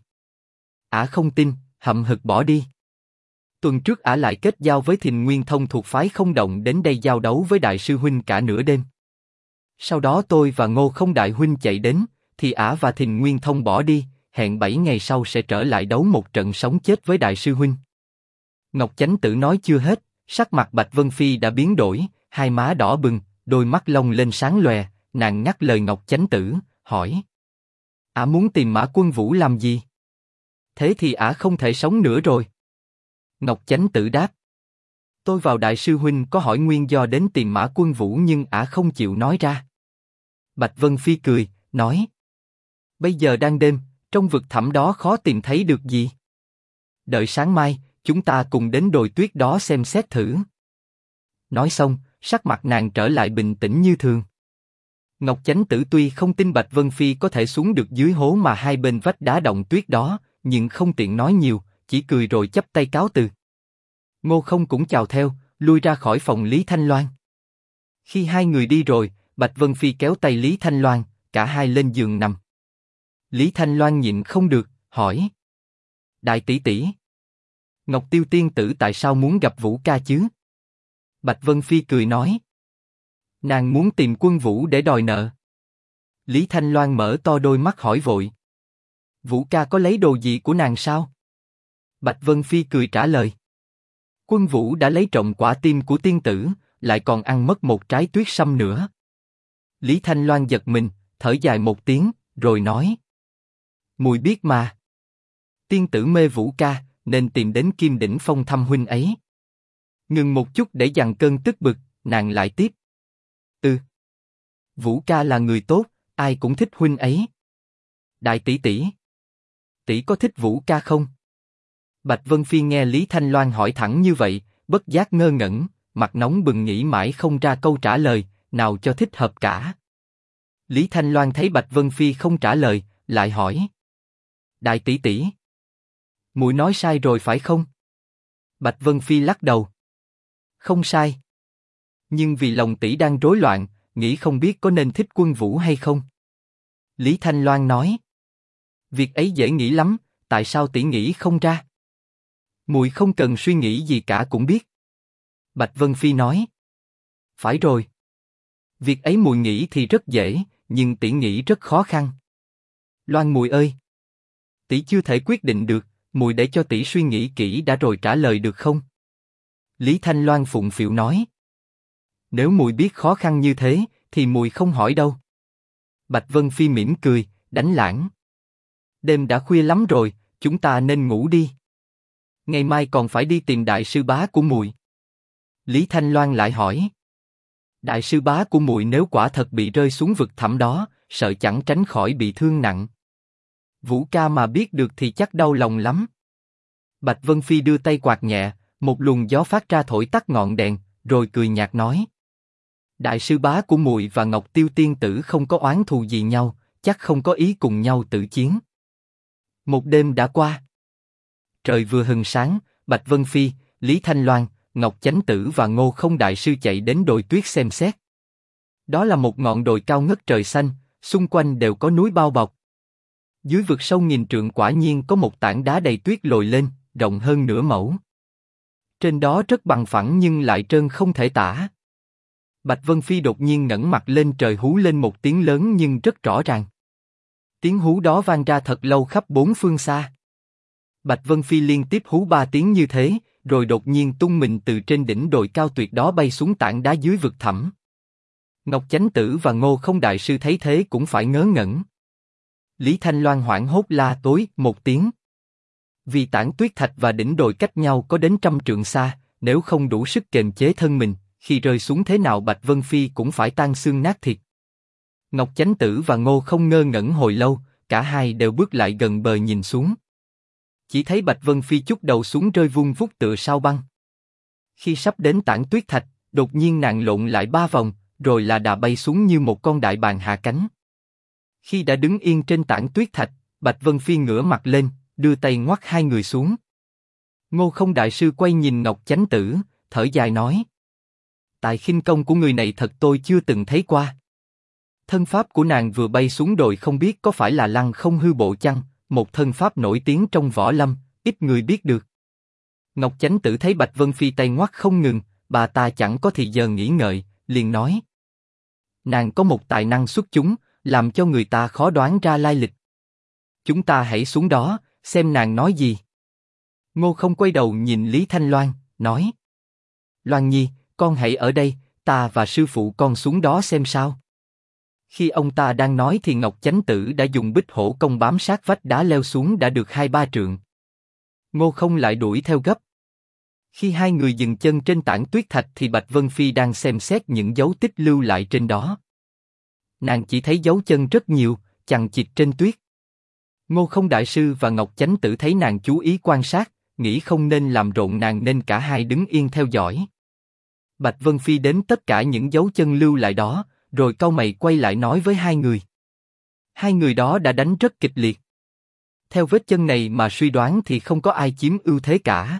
Speaker 1: Ả không tin, hậm hực bỏ đi. Tuần trước ả lại kết giao với Thìn Nguyên Thông thuộc phái Không Động đến đây giao đấu với đại sư huynh cả nửa đêm. Sau đó tôi và Ngô Không đại huynh chạy đến, thì ả và Thìn Nguyên Thông bỏ đi, hẹn 7 ngày sau sẽ trở lại đấu một trận sống chết với đại sư huynh. Ngọc Chánh Tử nói chưa hết, sắc mặt Bạch Vân Phi đã biến đổi, hai má đỏ bừng, đôi mắt long lên sáng lòe, nàng ngắt lời Ngọc Chánh Tử, hỏi: ả muốn tìm Mã Quân Vũ làm gì? Thế thì ả không thể sống nữa rồi. Ngọc Chánh Tử đáp: tôi vào đại sư huynh có hỏi nguyên do đến tìm Mã Quân Vũ nhưng ả không chịu nói ra. Bạch Vân Phi cười, nói: bây giờ đang đêm, trong vực thẳm đó khó tìm thấy được gì. Đợi sáng mai, chúng ta cùng đến đồi tuyết đó xem xét thử. Nói xong, sắc mặt nàng trở lại bình tĩnh như thường. Ngọc Chánh Tử tuy không tin Bạch Vân Phi có thể xuống được dưới hố mà hai bên vách đá động tuyết đó, nhưng không tiện nói nhiều, chỉ cười rồi chắp tay cáo từ. Ngô Không cũng chào theo, lui ra khỏi phòng Lý Thanh Loan. Khi hai người đi rồi, Bạch Vân Phi kéo tay Lý Thanh Loan, cả hai lên giường nằm. Lý Thanh Loan nhịn không được, hỏi: đại tỷ tỷ, Ngọc Tiêu Tiên Tử tại sao muốn gặp Vũ ca chứ? Bạch Vân Phi cười nói: nàng muốn tìm Quân Vũ để đòi nợ. Lý Thanh Loan mở to đôi mắt hỏi vội: Vũ ca có lấy đồ gì của nàng sao? Bạch Vân Phi cười trả lời: Quân Vũ đã lấy trộm quả tim của tiên tử, lại còn ăn mất một trái tuyết sâm nữa. Lý Thanh Loan giật mình, thở dài một tiếng, rồi nói: mùi biết mà. Tiên tử mê Vũ ca, nên tìm đến Kim Đỉnh Phong thăm huynh ấy. Ngừng một chút để dằn cơn tức bực, nàng lại tiếp: Vũ ca là người tốt, ai cũng thích huynh ấy. Đại tỷ tỷ, tỷ có thích Vũ ca không? Bạch Vân Phi nghe Lý Thanh Loan hỏi thẳng như vậy, bất giác ngơ ngẩn, mặt nóng bừng nghĩ mãi không ra câu trả lời, nào cho thích hợp cả. Lý Thanh Loan thấy Bạch Vân Phi không trả lời, lại hỏi: đại tỷ tỷ, muội nói sai rồi phải không? Bạch Vân Phi lắc đầu: không sai. Nhưng vì lòng tỷ đang rối loạn, nghĩ không biết có nên thích Quân Vũ hay không. Lý Thanh Loan nói: việc ấy dễ nghĩ lắm, tại sao tỷ nghĩ không ra? Muội không cần suy nghĩ gì cả cũng biết. Bạch Vân Phi nói: phải rồi. Việc ấy muội nghĩ thì rất dễ, nhưng tỷ nghĩ rất khó khăn. Loan muội ơi, tỷ chưa thể quyết định được, muội để cho tỷ suy nghĩ kỹ đã rồi trả lời được không? Lý Thanh Loan phụng phịu nói: nếu muội biết khó khăn như thế, thì muội không hỏi đâu. Bạch Vân Phi mỉm cười, đánh lãng: đêm đã khuya lắm rồi, chúng ta nên ngủ đi. Ngày mai còn phải đi tìm đại sư bá của muội. Lý Thanh Loan lại hỏi: đại sư bá của muội nếu quả thật bị rơi xuống vực thẳm đó, sợ chẳng tránh khỏi bị thương nặng. Vũ ca mà biết được thì chắc đau lòng lắm. Bạch Vân Phi đưa tay quạt nhẹ, một luồng gió phát ra thổi tắt ngọn đèn, rồi cười nhạt nói: đại sư bá của muội và Ngọc Tiêu Tiên Tử không có oán thù gì nhau, chắc không có ý cùng nhau tử chiến. Một đêm đã qua. Trời vừa hừng sáng, Bạch Vân Phi, Lý Thanh Loan, Ngọc Chánh Tử và Ngô Không đại sư chạy đến đồi tuyết xem xét. Đó là một ngọn đồi cao ngất trời xanh, xung quanh đều có núi bao bọc. Dưới vực sâu nghìn trượng quả nhiên có một tảng đá đầy tuyết lồi lên, rộng hơn nửa mẫu. Trên đó rất bằng phẳng nhưng lại trơn không thể tả. Bạch Vân Phi đột nhiên ngẩng mặt lên trời hú lên một tiếng lớn nhưng rất rõ ràng. Tiếng hú đó vang ra thật lâu khắp bốn phương xa. Bạch Vân Phi liên tiếp hú 3 tiếng như thế, rồi đột nhiên tung mình từ trên đỉnh đồi cao tuyệt đó bay xuống tảng đá dưới vực thẳm. Ngọc Chánh Tử và Ngô Không đại sư thấy thế cũng phải ngớ ngẩn. Lý Thanh Loan hoảng hốt la tối một tiếng. Vì tảng tuyết thạch và đỉnh đồi cách nhau có đến 100 trượng xa, nếu không đủ sức kềm chế thân mình, khi rơi xuống thế nào Bạch Vân Phi cũng phải tan xương nát thịt. Ngọc Chánh Tử và Ngô Không ngơ ngẩn hồi lâu, cả hai đều bước lại gần bờ nhìn xuống. Chỉ thấy Bạch Vân Phi chút đầu xuống rơi vung vút tựa sao băng. Khi sắp đến tảng tuyết thạch, đột nhiên nàng lộn lại 3 vòng, rồi là đà bay xuống như một con đại bàng hạ cánh. Khi đã đứng yên trên tảng tuyết thạch, Bạch Vân Phi ngửa mặt lên, đưa tay ngoắt hai người xuống. Ngô Không đại sư quay nhìn Ngọc Chánh Tử, thở dài nói: Tài khinh công của người này thật tôi chưa từng thấy qua. Thân pháp của nàng vừa bay xuống đồi không biết có phải là Lăng Không hư bộ chăng, một thân pháp nổi tiếng trong võ lâm, ít người biết được. Ngọc Chánh Tử thấy Bạch Vân Phi tay ngoắt không ngừng, bà ta chẳng có thì giờ nghĩ ngợi, liền nói: Nàng có một tài năng xuất chúng, làm cho người ta khó đoán ra lai lịch. Chúng ta hãy xuống đó, xem nàng nói gì. Ngô Không quay đầu nhìn Lý Thanh Loan, nói: Loan Nhi, con hãy ở đây, ta và sư phụ con xuống đó xem sao. Khi ông ta đang nói thì Ngọc Chánh Tử đã dùng bích hổ công bám sát vách đá leo xuống đã được 2-3 trượng. Ngô Không lại đuổi theo gấp. Khi hai người dừng chân trên tảng tuyết thạch thì Bạch Vân Phi đang xem xét những dấu tích lưu lại trên đó. Nàng chỉ thấy dấu chân rất nhiều, chằng chịt trên tuyết. Ngô Không đại sư và Ngọc Chánh Tử thấy nàng chú ý quan sát, nghĩ không nên làm rộn nàng nên cả hai đứng yên theo dõi. Bạch Vân Phi đếm tất cả những dấu chân lưu lại đó, rồi cau mày quay lại nói với hai người. Hai người đó đã đánh rất kịch liệt. Theo vết chân này mà suy đoán thì không có ai chiếm ưu thế cả.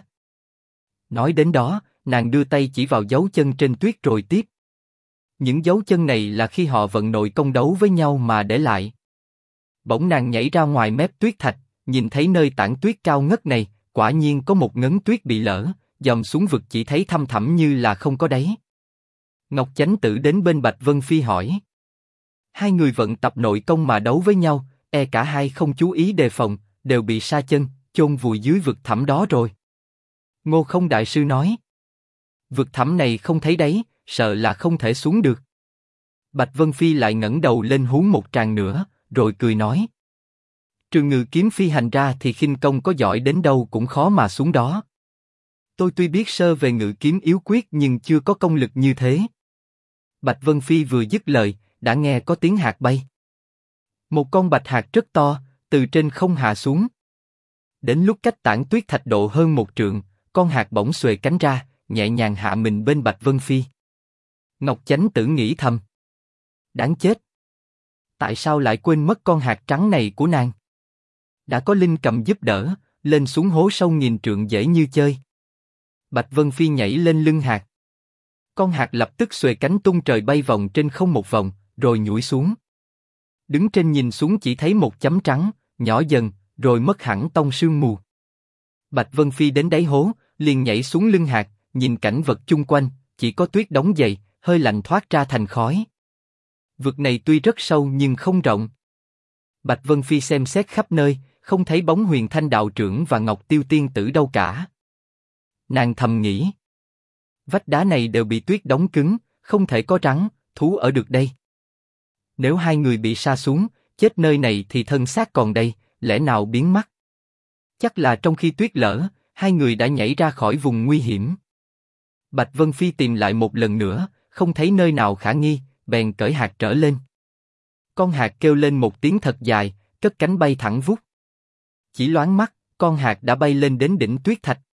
Speaker 1: Nói đến đó, nàng đưa tay chỉ vào dấu chân trên tuyết rồi tiếp. Những dấu chân này là khi họ vận nội công đấu với nhau mà để lại. Bỗng nàng nhảy ra ngoài mép tuyết thạch, nhìn thấy nơi tảng tuyết cao ngất này, quả nhiên có một ngấn tuyết bị lở, dòm xuống vực chỉ thấy thăm thẳm như là không có đáy. Ngọc Chánh Tử đến bên Bạch Vân Phi hỏi: Hai người vận tập nội công mà đấu với nhau, cả hai không chú ý đề phòng, đều bị sa chân, chôn vùi dưới vực thẳm đó rồi. Ngô Không đại sư nói: Vực thẳm này không thấy đáy, sợ là không thể xuống được. Bạch Vân Phi lại ngẩng đầu lên hú một tràng nữa, rồi cười nói: Trừ Ngự kiếm phi hành ra thì khinh công có giỏi đến đâu cũng khó mà xuống đó. Tôi tuy biết sơ về ngự kiếm yếu quyết nhưng chưa có công lực như thế. Bạch Vân Phi vừa dứt lời, đã nghe có tiếng hạt bay. Một con bạch hạt rất to, từ trên không hạ xuống. Đến lúc cách tảng tuyết thạch độ hơn 1 trượng, con hạt bỗng xuề cánh ra, nhẹ nhàng hạ mình bên Bạch Vân Phi. Ngọc Chánh Tử nghĩ thầm: Đáng chết! Tại sao lại quên mất con hạt trắng này của nàng? Đã có Linh Cầm giúp đỡ, lên xuống hố sâu nghìn trượng dễ như chơi. Bạch Vân Phi nhảy lên lưng hạt. Con hạt lập tức xuề cánh tung trời bay vòng trên không một vòng, rồi nhủi xuống. Đứng trên nhìn xuống chỉ thấy một chấm trắng, nhỏ dần, rồi mất hẳn tông sương mù. Bạch Vân Phi đến đáy hố, liền nhảy xuống lưng hạt, nhìn cảnh vật chung quanh, chỉ có tuyết đóng dày, hơi lạnh thoát ra thành khói. Vực này tuy rất sâu nhưng không rộng. Bạch Vân Phi xem xét khắp nơi, không thấy bóng Huyền Thanh đạo trưởng và Ngọc Tiêu tiên tử đâu cả. Nàng thầm nghĩ: Vách đá này đều bị tuyết đóng cứng, không thể có rắn, thú ở được đây. Nếu hai người bị sa xuống, chết nơi này thì thân xác còn đây, lẽ nào biến mất? Chắc là trong khi tuyết lở, hai người đã nhảy ra khỏi vùng nguy hiểm. Bạch Vân Phi tìm lại một lần nữa, không thấy nơi nào khả nghi, bèn cởi hạt trở lên. Con hạt kêu lên một tiếng thật dài, cất cánh bay thẳng vút. Chỉ loáng mắt, con hạt đã bay lên đến đỉnh tuyết thạch.